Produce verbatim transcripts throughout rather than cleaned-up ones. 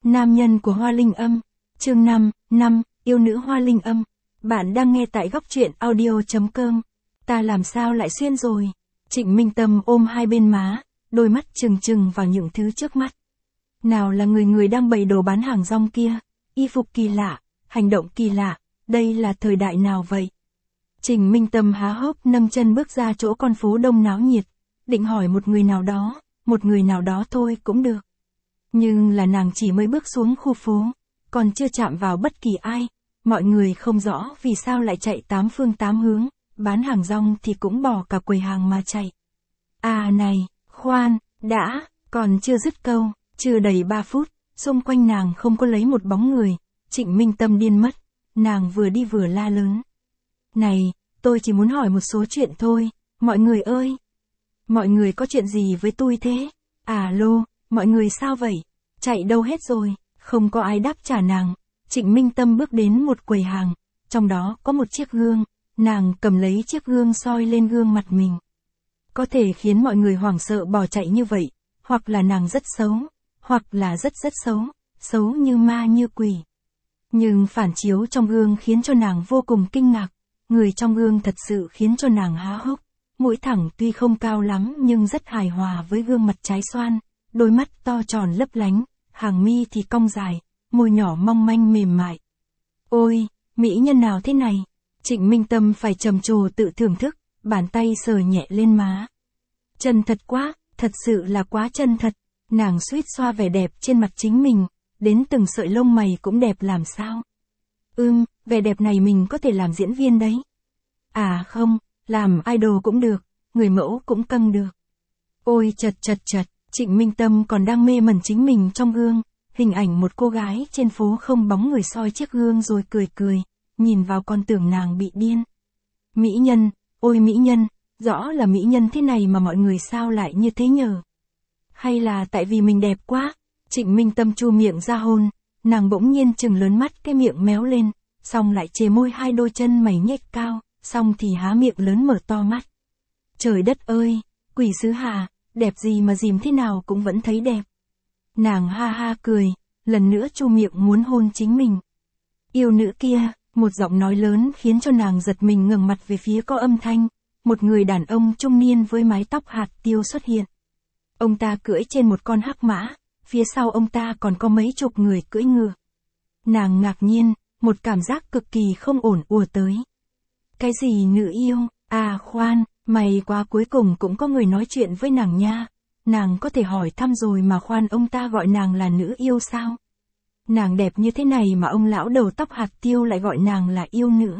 Nam nhân của Hoa Linh Âm. Chương năm, năm, yêu nữ Hoa Linh Âm. Bạn đang nghe tại góc truyện audio chấm com. Ta làm sao lại xuyên rồi? Trịnh Minh Tâm ôm hai bên má, đôi mắt trừng trừng vào những thứ trước mắt. Nào là người người đang bày đồ bán hàng rong kia, y phục kỳ lạ, hành động kỳ lạ, đây là thời đại nào vậy? Trịnh Minh Tâm há hốc nâng chân bước ra chỗ con phố đông náo nhiệt, định hỏi một người nào đó, một người nào đó thôi cũng được. Nhưng là nàng chỉ mới bước xuống khu phố, còn chưa chạm vào bất kỳ ai, mọi người không rõ vì sao lại chạy tám phương tám hướng, bán hàng rong thì cũng bỏ cả quầy hàng mà chạy. À này, khoan, đã, còn chưa dứt câu, chưa đầy ba phút, xung quanh nàng không có lấy một bóng người, Trịnh Minh Tâm điên mất, nàng vừa đi vừa la lớn. Này, tôi chỉ muốn hỏi một số chuyện thôi, mọi người ơi! Mọi người có chuyện gì với tôi thế? À lô, mọi người sao vậy? Chạy đâu hết rồi? Không có ai đáp trả nàng. Trịnh Minh Tâm bước đến một quầy hàng, trong đó có một chiếc gương, nàng cầm lấy chiếc gương soi lên gương mặt mình. Có thể khiến mọi người hoảng sợ bỏ chạy như vậy, hoặc là nàng rất xấu, hoặc là rất rất xấu, xấu như ma như quỷ. Nhưng phản chiếu trong gương khiến cho nàng vô cùng kinh ngạc, người trong gương thật sự khiến cho nàng há hốc. Mũi thẳng tuy không cao lắm nhưng rất hài hòa với gương mặt trái xoan, đôi mắt to tròn lấp lánh, hàng mi thì cong dài, môi nhỏ mong manh mềm mại. Ôi, mỹ nhân nào thế này? Trịnh Minh Tâm phải trầm trồ tự thưởng thức, bàn tay sờ nhẹ lên má. Chân thật quá, thật sự là quá chân thật, nàng suýt xoa vẻ đẹp trên mặt chính mình, đến từng sợi lông mày cũng đẹp làm sao. Ưm, vẻ đẹp này mình có thể làm diễn viên đấy. À không, làm idol cũng được, người mẫu cũng căng được. Ôi chật chật chật, Trịnh Minh Tâm còn đang mê mẩn chính mình trong gương, hình ảnh một cô gái trên phố không bóng người soi chiếc gương rồi cười cười, nhìn vào còn tưởng nàng bị điên. Mỹ nhân, ôi mỹ nhân, rõ là mỹ nhân thế này mà mọi người sao lại như thế nhờ? Hay là tại vì mình đẹp quá? Trịnh Minh Tâm chu miệng ra hôn, nàng bỗng nhiên trừng lớn mắt cái miệng méo lên, xong lại chề môi hai đôi chân mày nhếch cao, xong thì há miệng lớn mở to mắt. Trời đất ơi, quỷ sứ hà, đẹp gì mà dìm thế nào cũng vẫn thấy đẹp. Nàng ha ha cười, lần nữa chu miệng muốn hôn chính mình. Yêu nữ kia, một giọng nói lớn khiến cho nàng giật mình ngẩng mặt về phía có âm thanh, một người đàn ông trung niên với mái tóc hạt tiêu xuất hiện. Ông ta cưỡi trên một con hắc mã, phía sau ông ta còn có mấy chục người cưỡi ngựa. Nàng ngạc nhiên, một cảm giác cực kỳ không ổn ùa tới. Cái gì nữ yêu, à khoan, may quá cuối cùng cũng có người nói chuyện với nàng nha, nàng có thể hỏi thăm rồi mà khoan ông ta gọi nàng là nữ yêu sao? Nàng đẹp như thế này mà ông lão đầu tóc hạt tiêu lại gọi nàng là yêu nữ.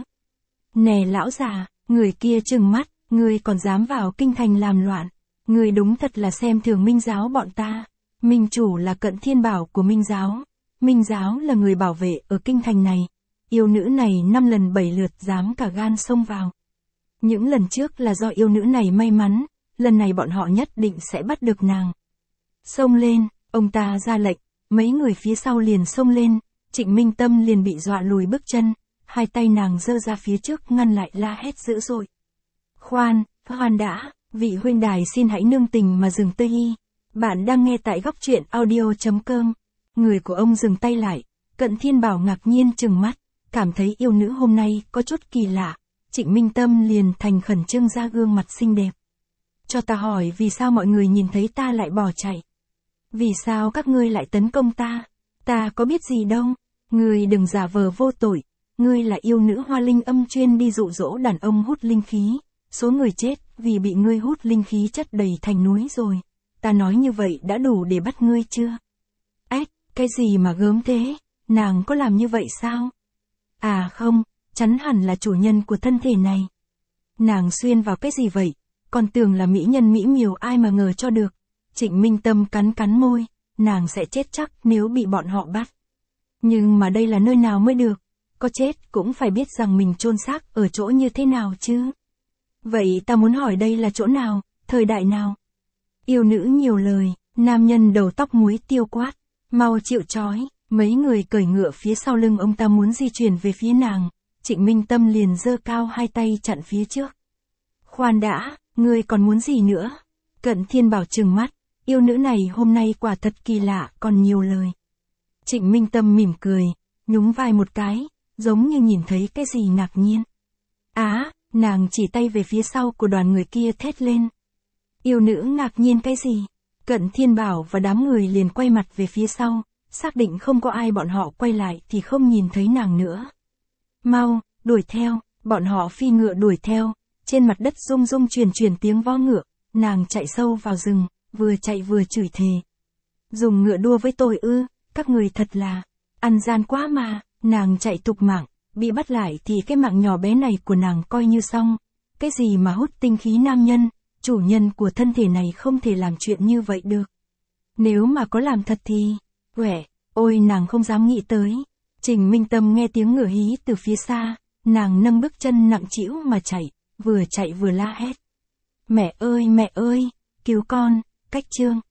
Nè lão già, người kia trừng mắt, người còn dám vào kinh thành làm loạn, người đúng thật là xem thường Minh giáo bọn ta. Minh chủ là Cận Thiên Bảo của Minh giáo, Minh giáo là người bảo vệ ở kinh thành này. Yêu nữ này năm lần bảy lượt dám cả gan xông vào. Những lần trước là do yêu nữ này may mắn, lần này bọn họ nhất định sẽ bắt được nàng. Xông lên, ông ta ra lệnh, mấy người phía sau liền xông lên, Trịnh Minh Tâm liền bị dọa lùi bước chân, hai tay nàng giơ ra phía trước ngăn lại la hét dữ dội. Khoan, khoan đã, vị huynh đài xin hãy nương tình mà dừng tay. Bạn đang nghe tại góc truyện audio chấm com. Người của ông dừng tay lại, Cận Thiên Bảo ngạc nhiên trừng mắt, cảm thấy yêu nữ hôm nay có chút kỳ lạ. Trịnh Minh Tâm liền thành khẩn trưng ra gương mặt xinh đẹp. Cho ta hỏi vì sao mọi người nhìn thấy ta lại bỏ chạy? Vì sao các ngươi lại tấn công ta? Ta có biết gì đâu. Ngươi đừng giả vờ vô tội. Ngươi là yêu nữ Hoa Linh Âm chuyên đi dụ dỗ đàn ông hút linh khí. Số người chết vì bị ngươi hút linh khí chất đầy thành núi rồi. Ta nói như vậy đã đủ để bắt ngươi chưa? Ếch, cái gì mà gớm thế? Nàng có làm như vậy sao? À không, chắn hẳn là chủ nhân của thân thể này. Nàng xuyên vào cái gì vậy? Còn tưởng là mỹ nhân mỹ miều ai mà ngờ cho được. Trịnh Minh Tâm cắn cắn môi, nàng sẽ chết chắc nếu bị bọn họ bắt. Nhưng mà đây là nơi nào mới được? Có chết cũng phải biết rằng mình chôn xác ở chỗ như thế nào chứ? Vậy ta muốn hỏi đây là chỗ nào, thời đại nào? Yêu nữ nhiều lời, nam nhân đầu tóc muối tiêu quát, mau chịu trói. Mấy người cởi ngựa phía sau lưng ông ta muốn di chuyển về phía nàng, Trịnh Minh Tâm liền giơ cao hai tay chặn phía trước. Khoan đã, ngươi còn muốn gì nữa? Cận Thiên Bảo trừng mắt, yêu nữ này hôm nay quả thật kỳ lạ còn nhiều lời. Trịnh Minh Tâm mỉm cười, nhún vai một cái, giống như nhìn thấy cái gì ngạc nhiên. Á, nàng chỉ tay về phía sau của đoàn người kia thét lên. Yêu nữ ngạc nhiên cái gì? Cận Thiên Bảo và đám người liền quay mặt về phía sau, xác định không có ai bọn họ quay lại thì không nhìn thấy nàng nữa. Mau, đuổi theo, bọn họ phi ngựa đuổi theo, trên mặt đất rung rung truyền truyền tiếng vó ngựa, nàng chạy sâu vào rừng, vừa chạy vừa chửi thề. Dùng ngựa đua với tôi ư, các người thật là, ăn gian quá mà, nàng chạy tục mạng, bị bắt lại thì cái mạng nhỏ bé này của nàng coi như xong, cái gì mà hút tinh khí nam nhân, chủ nhân của thân thể này không thể làm chuyện như vậy được. Nếu mà có làm thật thì, quẻ, ôi nàng không dám nghĩ tới. Trình Minh Tâm nghe tiếng ngựa hí từ phía xa, nàng nâng bước chân nặng trĩu mà chạy, vừa chạy vừa la hét. Mẹ ơi mẹ ơi, cứu con, cách chương.